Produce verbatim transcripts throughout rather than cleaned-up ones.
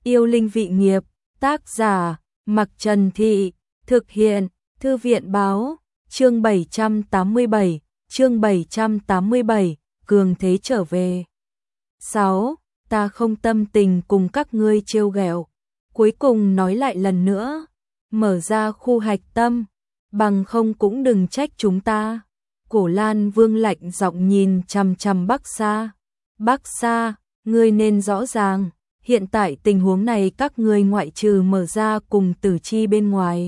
Yêu linh vị nghiệp, tác giả, Mặc Trần Thị, thực hiện, Thư viện báo, chương bảy trăm tám mươi bảy, chương bảy trăm tám mươi bảy, cường thế trở về. sáu. Ta không tâm tình cùng các ngươi trêu ghẹo. Cuối cùng nói lại lần nữa, mở ra khu hạch tâm, bằng không cũng đừng trách chúng ta. Cổ Lan Vương lạnh giọng nhìn chằm chằm Bắc Sa. Bắc Sa, ngươi nên rõ ràng, hiện tại tình huống này các ngươi ngoại trừ mở ra cùng Tử Chi bên ngoài,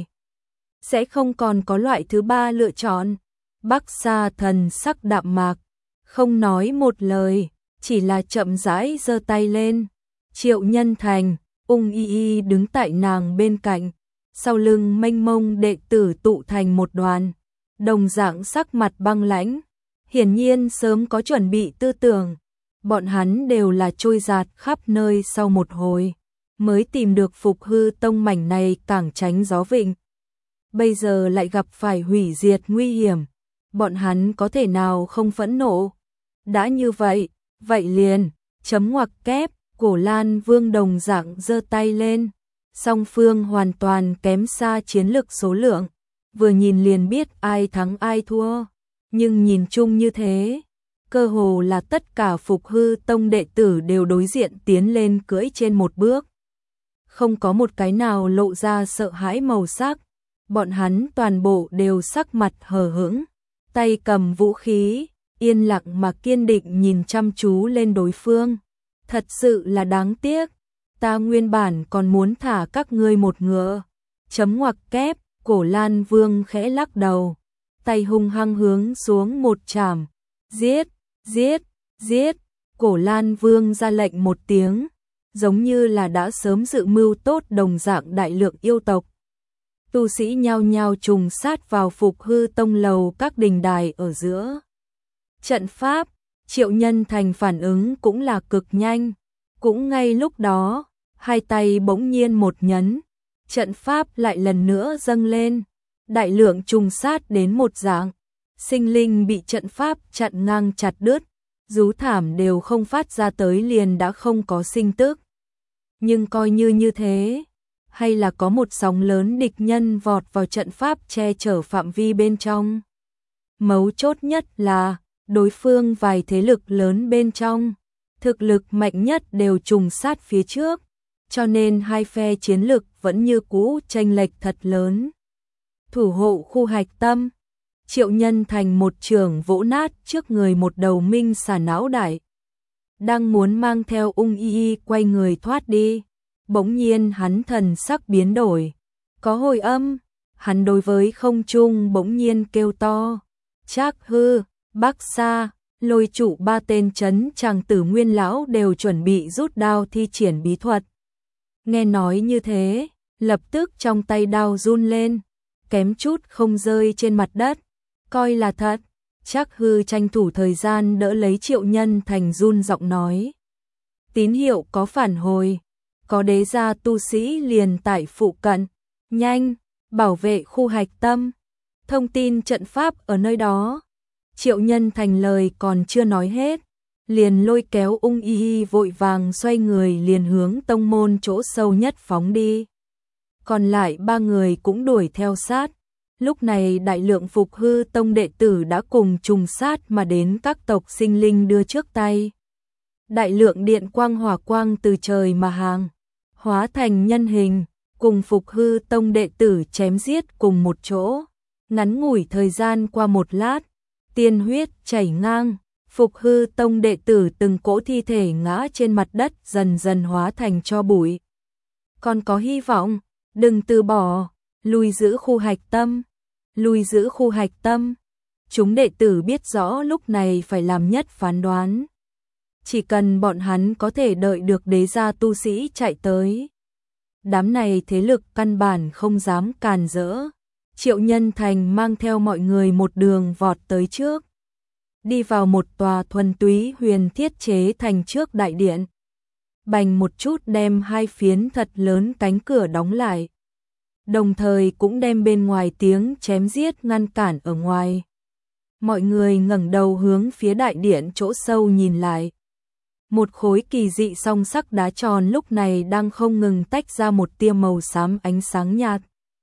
sẽ không còn có loại thứ ba lựa chọn. Bắc Sa thần sắc đạm mạc, không nói một lời, chỉ là chậm rãi giơ tay lên. Triệu Nhân Thành, Ung Y Y đứng tại nàng bên cạnh, sau lưng mênh mông đệ tử tụ thành một đoàn, đồng dạng sắc mặt băng lãnh, hiển nhiên sớm có chuẩn bị tư tưởng. Bọn hắn đều là trôi dạt khắp nơi sau một hồi, mới tìm được Phục Hư Tông mảnh này cảng tránh gió vịnh. Bây giờ lại gặp phải hủy diệt nguy hiểm, bọn hắn có thể nào không phẫn nộ? Đã như vậy, vậy liền, chấm ngoặc kép, Cổ Lan Vương đồng dạng giơ tay lên. Song phương hoàn toàn kém xa chiến lực số lượng, vừa nhìn liền biết ai thắng ai thua, nhưng nhìn chung như thế, cơ hồ là tất cả Phục Hư Tông đệ tử đều đối diện tiến lên cưỡi trên một bước. Không có một cái nào lộ ra sợ hãi màu sắc, bọn hắn toàn bộ đều sắc mặt hờ hững, tay cầm vũ khí, yên lặng mà kiên định nhìn chăm chú lên đối phương. Thật sự là đáng tiếc, ta nguyên bản còn muốn thả các ngươi một ngựa. Chấm ngoặc kép, Cổ Lan Vương khẽ lắc đầu, tay hung hăng hướng xuống một chảm. Giết, giết, giết. Cổ Lan Vương ra lệnh một tiếng, giống như là đã sớm dự mưu tốt đồng dạng đại lượng yêu tộc. Tu sĩ nhao nhao trùng sát vào Phục Hư Tông lầu các đình đài ở giữa. Trận pháp, Triệu Nhân Thành phản ứng cũng là cực nhanh. Cũng ngay lúc đó, hai tay bỗng nhiên một nhấn, trận pháp lại lần nữa dâng lên, đại lượng trùng sát đến một dạng, sinh linh bị trận pháp chặn ngang chặt đứt, rú thảm đều không phát ra tới liền đã không có sinh tức. Nhưng coi như như thế, hay là có một sóng lớn địch nhân vọt vào trận pháp che chở phạm vi bên trong. Mấu chốt nhất là, đối phương vài thế lực lớn bên trong, thực lực mạnh nhất đều trùng sát phía trước, cho nên hai phe chiến lực vẫn như cũ chênh lệch thật lớn. Thủ hộ khu hạch tâm, Triệu Nhân Thành một trường vỗ nát trước người một đầu minh xà não đại, đang muốn mang theo Ung Y Y quay người thoát đi, bỗng nhiên hắn thần sắc biến đổi, có hồi âm, hắn đối với không trung bỗng nhiên kêu to, Trác Hư, Bắc Sa, Lôi Trụ ba tên chấn chàng tử nguyên lão đều chuẩn bị rút đao thi triển bí thuật. Nghe nói như thế, lập tức trong tay đao run lên, kém chút không rơi trên mặt đất, coi là thật. Trác Hư tranh thủ thời gian đỡ lấy Triệu Nhân Thành run giọng nói. Tín hiệu có phản hồi, có đế gia tu sĩ liền tại phụ cận, nhanh, bảo vệ khu hạch tâm, thông tin trận pháp ở nơi đó. Triệu Nhân Thành lời còn chưa nói hết, liền lôi kéo Ung Y Y vội vàng xoay người liền hướng tông môn chỗ sâu nhất phóng đi. Còn lại ba người cũng đuổi theo sát. Lúc này đại lượng Phục Hư Tông đệ tử đã cùng trùng sát mà đến các tộc sinh linh đưa trước tay. Đại lượng điện quang hỏa quang từ trời mà hàng, hóa thành nhân hình, cùng Phục Hư Tông đệ tử chém giết cùng một chỗ. Ngắn ngủi thời gian qua một lát, tiên huyết chảy ngang, Phục Hư Tông đệ tử từng cỗ thi thể ngã trên mặt đất dần dần hóa thành tro bụi. Còn có hy vọng, đừng từ bỏ, lui giữ khu hạch tâm, lui giữ khu hạch tâm. Chúng đệ tử biết rõ lúc này phải làm nhất phán đoán. Chỉ cần bọn hắn có thể đợi được đế gia tu sĩ chạy tới, đám này thế lực căn bản không dám càn rỡ. Triệu Nhân Thành mang theo mọi người một đường vọt tới trước, đi vào một tòa thuần túy huyền thiết chế thành trước đại điện, bành một chút đem hai phiến thật lớn cánh cửa đóng lại, đồng thời cũng đem bên ngoài tiếng chém giết ngăn cản ở ngoài. Mọi người ngẩng đầu hướng phía đại điện chỗ sâu nhìn lại, Một khối kỳ dị song sắc đá tròn lúc này đang không ngừng tách ra một tia màu xám ánh sáng nhạt.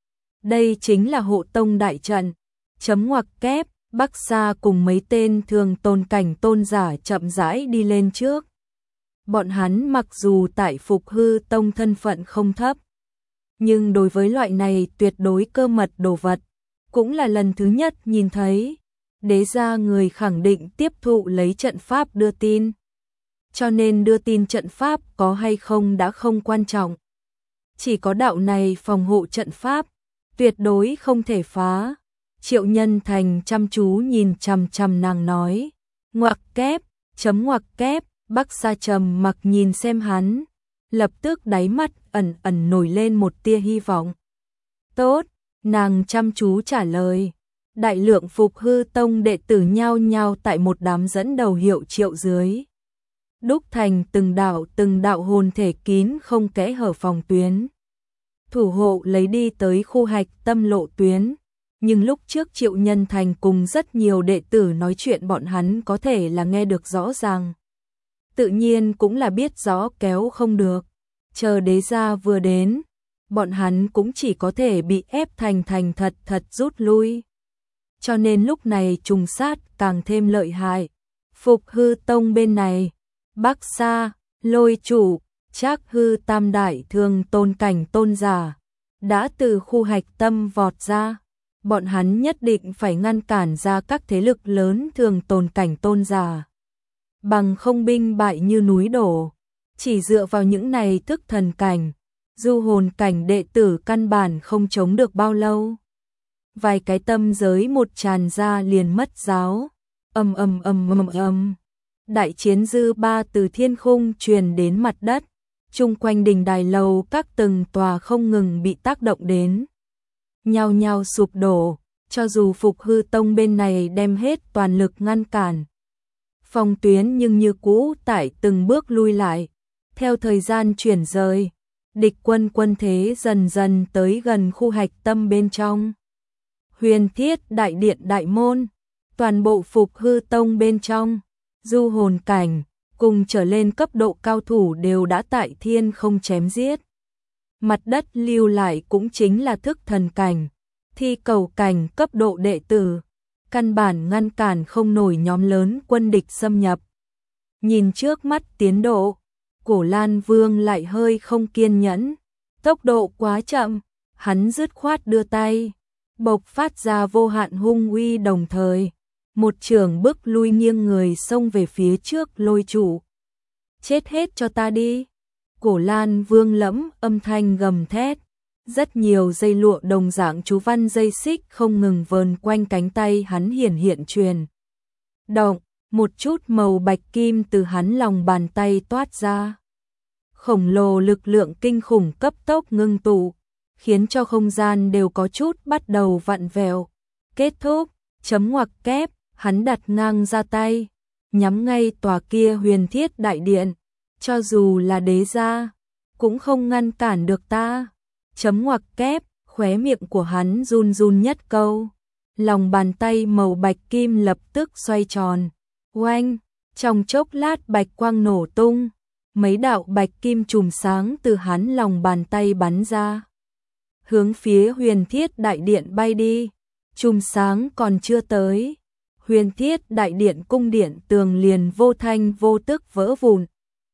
Đây chính là hộ tông đại trận. Chấm ngoặc kép, Bắc Sa cùng mấy tên thường tôn cảnh tôn giả chậm rãi đi lên trước. Bọn hắn mặc dù tại Phục Hư Tông thân phận không thấp, nhưng đối với loại này tuyệt đối cơ mật đồ vật, cũng là lần thứ nhất nhìn thấy. Đế gia người khẳng định tiếp thụ lấy trận pháp đưa tin. Cho nên đưa tin trận pháp có hay không đã không quan trọng. Chỉ có đạo này phòng hộ trận pháp, tuyệt đối không thể phá. Triệu Nhân Thành chăm chú nhìn chằm chằm nàng nói. Ngoặc kép, chấm ngoặc kép, Bắc Sa trầm mặc nhìn xem hắn. Lập tức đáy mắt ẩn ẩn nổi lên một tia hy vọng. Tốt, nàng chăm chú trả lời. Đại lượng Phục Hư Tông đệ tử nhao nhao tại một đám dẫn đầu hiệu triệu dưới. Đúc thành từng đạo từng đạo hồn thể kín không kẽ hở phòng tuyến. Thủ hộ lấy đi tới khu hạch tâm lộ tuyến. Nhưng lúc trước Triệu Nhân Thành cùng rất nhiều đệ tử nói chuyện bọn hắn có thể là nghe được rõ ràng. Tự nhiên cũng là biết rõ kéo không được. Chờ đế gia vừa đến, bọn hắn cũng chỉ có thể bị ép thành thành thật thật rút lui. Cho nên lúc này trùng sát càng thêm lợi hại. Phục Hư Tông bên này, Bắc Sa, Lôi Chủ, Trác Hư tam đại thường tôn cảnh tôn giả, đã từ khu hạch tâm vọt ra. Bọn hắn nhất định phải ngăn cản ra các thế lực lớn thường tôn cảnh tôn giả. Bằng không binh bại như núi đổ, chỉ dựa vào những này thức thần cảnh, du hồn cảnh đệ tử căn bản không chống được bao lâu. Vài cái tâm giới một tràn ra liền mất giáo. Ầm ầm ầm ầm ầm. Đại chiến dư ba từ thiên khung truyền đến mặt đất, chung quanh đình đài lầu các từng tòa không ngừng bị tác động đến, nhao nhao sụp đổ, cho dù Phục Hư Tông bên này đem hết toàn lực ngăn cản. Phòng tuyến nhưng như cũ tại từng bước lui lại, theo thời gian chuyển rời, địch quân quân thế dần dần tới gần khu hạch tâm bên trong. Huyền Thiết đại điện đại môn, toàn bộ Phục Hư Tông bên trong, du hồn cảnh, cùng trở lên cấp độ cao thủ đều đã tại thiên không chém giết. Mặt đất lưu lại cũng chính là thức thần cảnh, thi cầu cảnh cấp độ đệ tử, căn bản ngăn cản không nổi nhóm lớn quân địch xâm nhập. Nhìn trước mắt tiến độ, Cổ Lan Vương lại hơi không kiên nhẫn, tốc độ quá chậm, hắn dứt khoát đưa tay, bộc phát ra vô hạn hung uy đồng thời. Một trường bước lui nghiêng người xông về phía trước Lôi Chủ. Chết hết cho ta đi. Cổ Lan Vương lẫm âm thanh gầm thét. Rất nhiều dây lụa đồng dạng chú văn dây xích không ngừng vờn quanh cánh tay hắn hiển hiện truyền. Động, một chút màu bạch kim từ hắn lòng bàn tay toát ra. Khổng lồ lực lượng kinh khủng cấp tốc ngưng tụ, khiến cho không gian đều có chút bắt đầu vặn vẹo. Kết thúc, chấm ngoặc kép. Hắn đặt ngang ra tay, nhắm ngay tòa kia Huyền Thiết đại điện, cho dù là đế gia, cũng không ngăn cản được ta. Chấm ngoặc kép, khóe miệng của hắn run run nhất câu. Lòng bàn tay màu bạch kim lập tức xoay tròn. Oanh, trong chốc lát bạch quang nổ tung, mấy đạo bạch kim chùm sáng từ hắn lòng bàn tay bắn ra, hướng phía Huyền Thiết đại điện bay đi. Chùm sáng còn chưa tới, Huyền Thiết đại điện cung điện tường liền vô thanh vô tức vỡ vụn,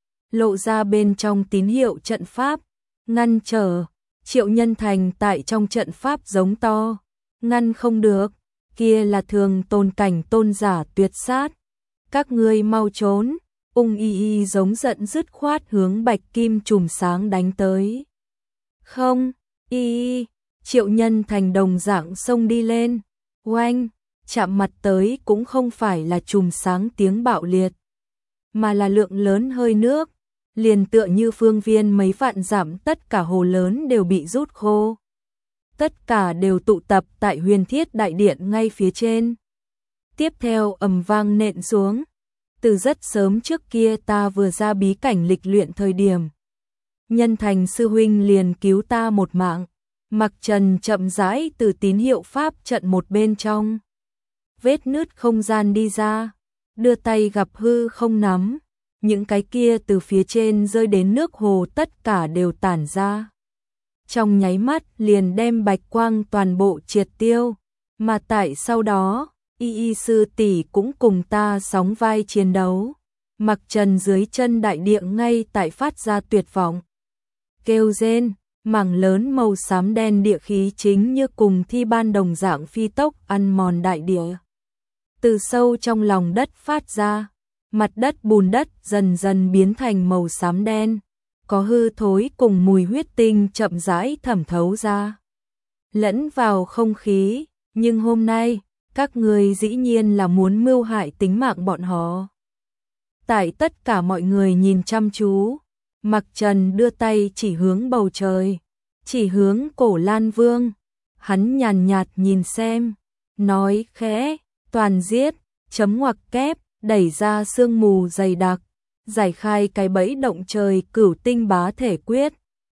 lộ ra bên trong tín hiệu trận pháp, ngăn trở. Triệu Nhân Thành tại trong trận pháp giống to, ngăn không được, kia là thường tôn cảnh tôn giả tuyệt sát, các ngươi mau trốn. Ung y y giống giận dứt khoát hướng bạch kim chùm sáng đánh tới. Không, y y, Triệu Nhân Thành đồng dạng xông đi lên, oanh, chạm mặt tới cũng không phải là chùm sáng tiếng bạo liệt, mà là lượng lớn hơi nước, liền tựa như phương viên mấy vạn dặm tất cả hồ lớn đều bị rút khô. Tất cả đều tụ tập tại Huyền Thiết đại điện ngay phía trên. Tiếp theo ầm vang nện xuống. Từ rất sớm trước kia ta vừa ra bí cảnh lịch luyện thời điểm, Nhân Thành sư huynh liền cứu ta một mạng. Mặc Trần chậm rãi từ tín hiệu pháp trận một bên trong vết nứt không gian đi ra, đưa tay gặp hư không nắm, những cái kia từ phía trên rơi đến nước hồ tất cả đều tản ra. Trong nháy mắt liền đem bạch quang toàn bộ triệt tiêu, mà tại sau đó, Y Y sư tỷ cũng cùng ta sóng vai chiến đấu. Mặc Trần dưới chân đại địa ngay tại phát ra tuyệt vọng. Kêu rên, mảng lớn màu xám đen địa khí chính như cùng thi ban đồng dạng phi tốc ăn mòn đại địa. Từ sâu trong lòng đất phát ra, mặt đất bùn đất dần dần biến thành màu xám đen, có hư thối cùng mùi huyết tinh chậm rãi thẩm thấu ra, lẫn vào không khí, nhưng hôm nay, các người dĩ nhiên là muốn mưu hại tính mạng bọn họ. Tại tất cả mọi người nhìn chăm chú, Mặc Trần đưa tay chỉ hướng bầu trời, chỉ hướng Cổ Lan Vương, hắn nhàn nhạt nhìn xem, nói khẽ, toàn giết, chấm ngoặc kép, đẩy ra sương mù dày đặc, giải khai cái bẫy động trời cửu tinh bá thể quyết,